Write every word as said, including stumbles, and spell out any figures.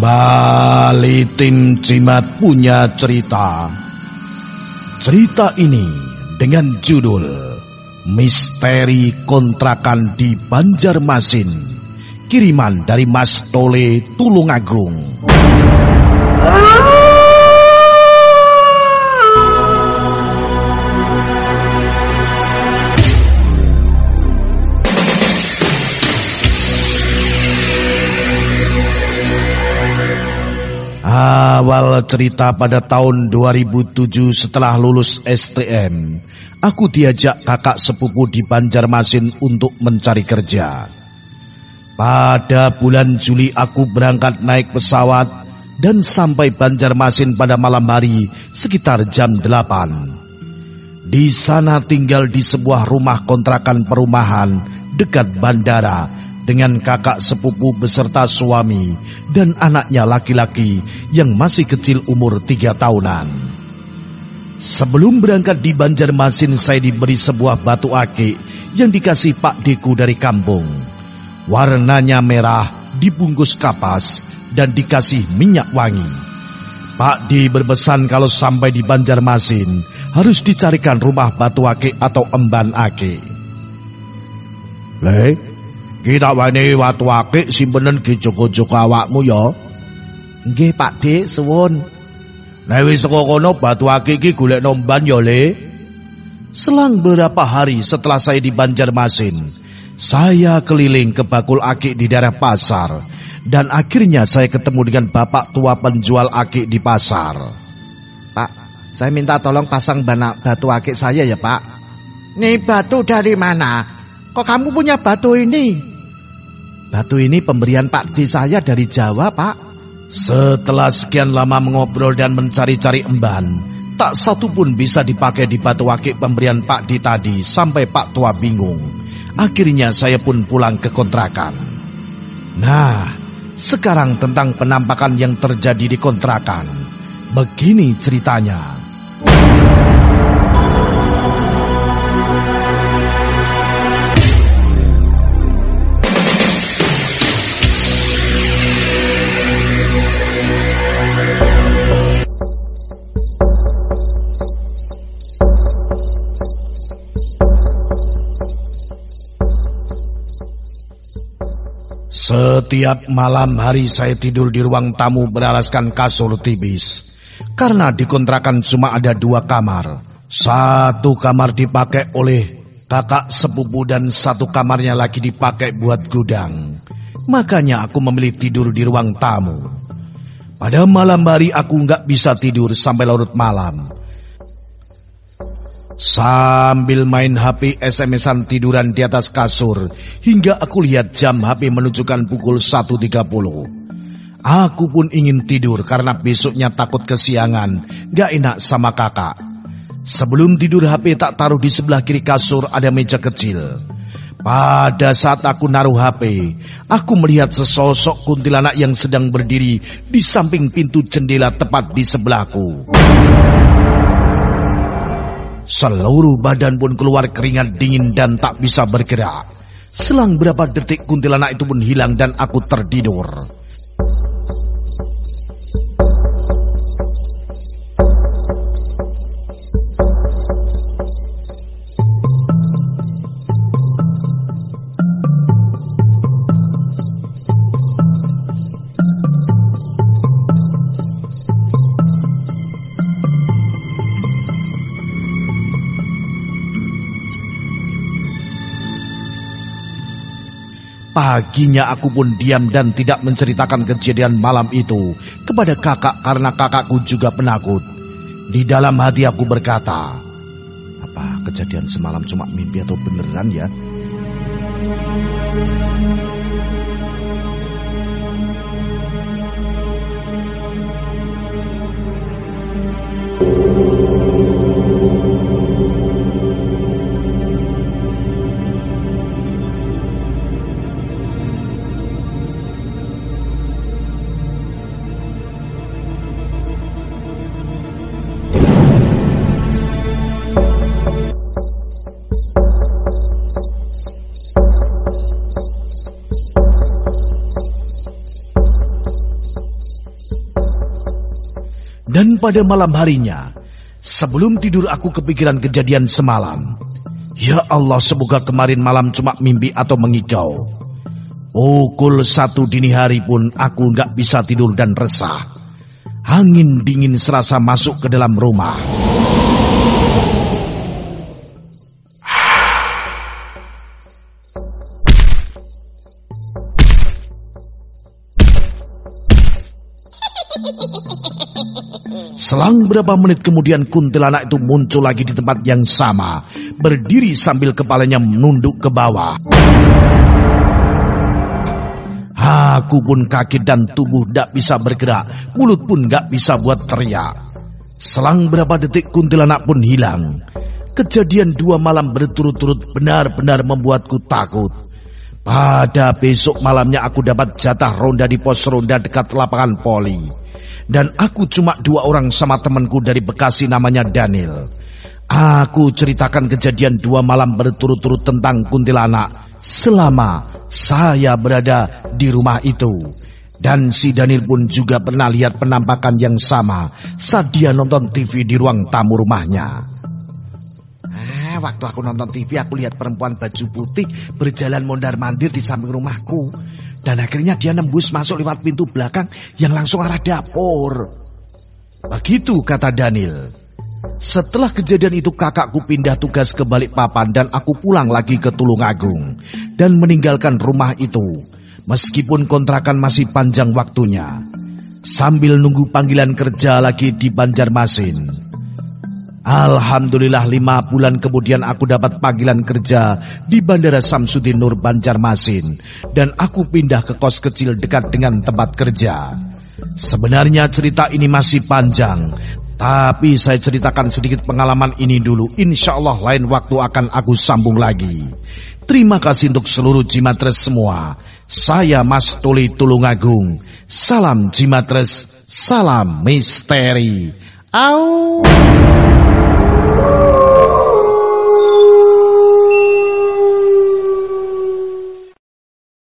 Kembali tim Cimat punya cerita. Cerita ini dengan judul Misteri Kontrakan di Banjarmasin, kiriman dari Mas Tole Tulungagung. Awal cerita pada tahun dua ribu tujuh setelah lulus S T M, aku diajak kakak sepupu di Banjarmasin untuk mencari kerja. Pada bulan Juli aku berangkat naik pesawat dan sampai Banjarmasin pada malam hari sekitar jam delapan. Di sana tinggal di sebuah rumah kontrakan perumahan dekat bandara dengan kakak sepupu beserta suami dan anaknya laki-laki yang masih kecil umur tiga tahunan. Sebelum berangkat di Banjarmasin, saya diberi sebuah batu akik yang dikasih Pak Deku dari kampung. Warnanya merah, dibungkus kapas dan dikasih minyak wangi. Pak D berpesan kalau sampai di Banjarmasin harus dicarikan rumah batu akik atau emban akik. Le, kita wani watu akik simpenan ki joko-joko awakmu ya. Nggih Pak Dik, suwun. Nek wis teko kono batu akik ki golek nomban ya, Le. Selang beberapa hari setelah saya di Banjarmasin, saya keliling ke bakul akik di daerah pasar dan akhirnya saya ketemu dengan bapak tua penjual akik di pasar. Pak, saya minta tolong pasang banak batu akik saya ya, Pak. Nih batu dari mana? Kok kamu punya batu ini? Batu ini pemberian Pak D saya dari Jawa, Pak. Setelah sekian lama mengobrol dan mencari-cari emban, tak satu pun bisa dipakai di batu akik pemberian Pak D tadi sampai Pak Tua bingung. Akhirnya saya pun pulang ke kontrakan. Nah, sekarang tentang penampakan yang terjadi di kontrakan. Begini ceritanya. Setiap malam hari saya tidur di ruang tamu beralaskan kasur tipis. Karena di kontrakan cuma ada dua kamar. Satu kamar dipakai oleh kakak sepupu dan satu kamarnya lagi dipakai buat gudang. Makanya aku memilih tidur di ruang tamu. Pada malam hari aku nggak bisa tidur sampai larut malam. Sambil main H P S M S-an tiduran di atas kasur hingga aku lihat jam H P menunjukkan pukul satu tiga puluh. Aku pun ingin tidur karena besoknya takut kesiangan, gak enak sama kakak. Sebelum tidur H P tak taruh di sebelah kiri kasur ada meja kecil. Pada saat aku naruh H P, aku melihat sesosok kuntilanak yang sedang berdiri di samping pintu jendela tepat di sebelahku. Seluruh badan pun keluar keringat dingin dan tak bisa bergerak. Selang berapa detik kuntilanak itu pun hilang dan aku tertidur. Paginya aku pun diam dan tidak menceritakan kejadian malam itu kepada kakak karena kakakku juga penakut. Di dalam hati aku berkata, apa kejadian semalam cuma mimpi atau beneran ya? pada malam harinya, sebelum tidur aku kepikiran kejadian semalam. Ya Allah, semoga kemarin malam cuma mimpi atau mengigau. Pukul satu dini hari pun aku nggak bisa tidur dan resah. Angin dingin serasa masuk ke dalam rumah. Selang berapa menit kemudian kuntilanak itu muncul lagi di tempat yang sama, berdiri sambil kepalanya menunduk ke bawah. Aku pun kaget dan tubuh tidak bisa bergerak, mulut pun gak bisa buat teriak. Selang berapa detik kuntilanak pun hilang. Kejadian dua malam berturut-turut benar-benar membuatku takut. Pada besok malamnya aku dapat jatah ronda di pos ronda dekat lapangan poli. Dan aku cuma dua orang sama temanku dari Bekasi namanya Daniel. Aku ceritakan kejadian dua malam berturut-turut tentang kuntilanak selama saya berada di rumah itu. Dan si Daniel pun juga pernah lihat penampakan yang sama saat dia nonton T V di ruang tamu rumahnya. Eh, waktu aku nonton T V aku lihat perempuan baju putih berjalan mondar-mandir di samping rumahku. Dan akhirnya dia nembus masuk lewat pintu belakang yang langsung arah dapur. Begitu kata Daniel. Setelah kejadian itu kakakku pindah tugas ke Balikpapan dan aku pulang lagi ke Tulungagung dan meninggalkan rumah itu. Meskipun kontrakan masih panjang waktunya. Sambil nunggu panggilan kerja lagi di Banjarmasin. Alhamdulillah lima bulan kemudian aku dapat panggilan kerja di Bandara Samsudin Nur Banjarmasin dan aku pindah ke kos kecil dekat dengan tempat kerja. Sebenarnya cerita ini masih panjang, tapi saya ceritakan sedikit pengalaman ini dulu. Insya Allah lain waktu akan aku sambung lagi. Terima kasih untuk seluruh Jimatres semua. Saya Mas Tuli Tulungagung. Salam Jimatres, salam misteri. Au.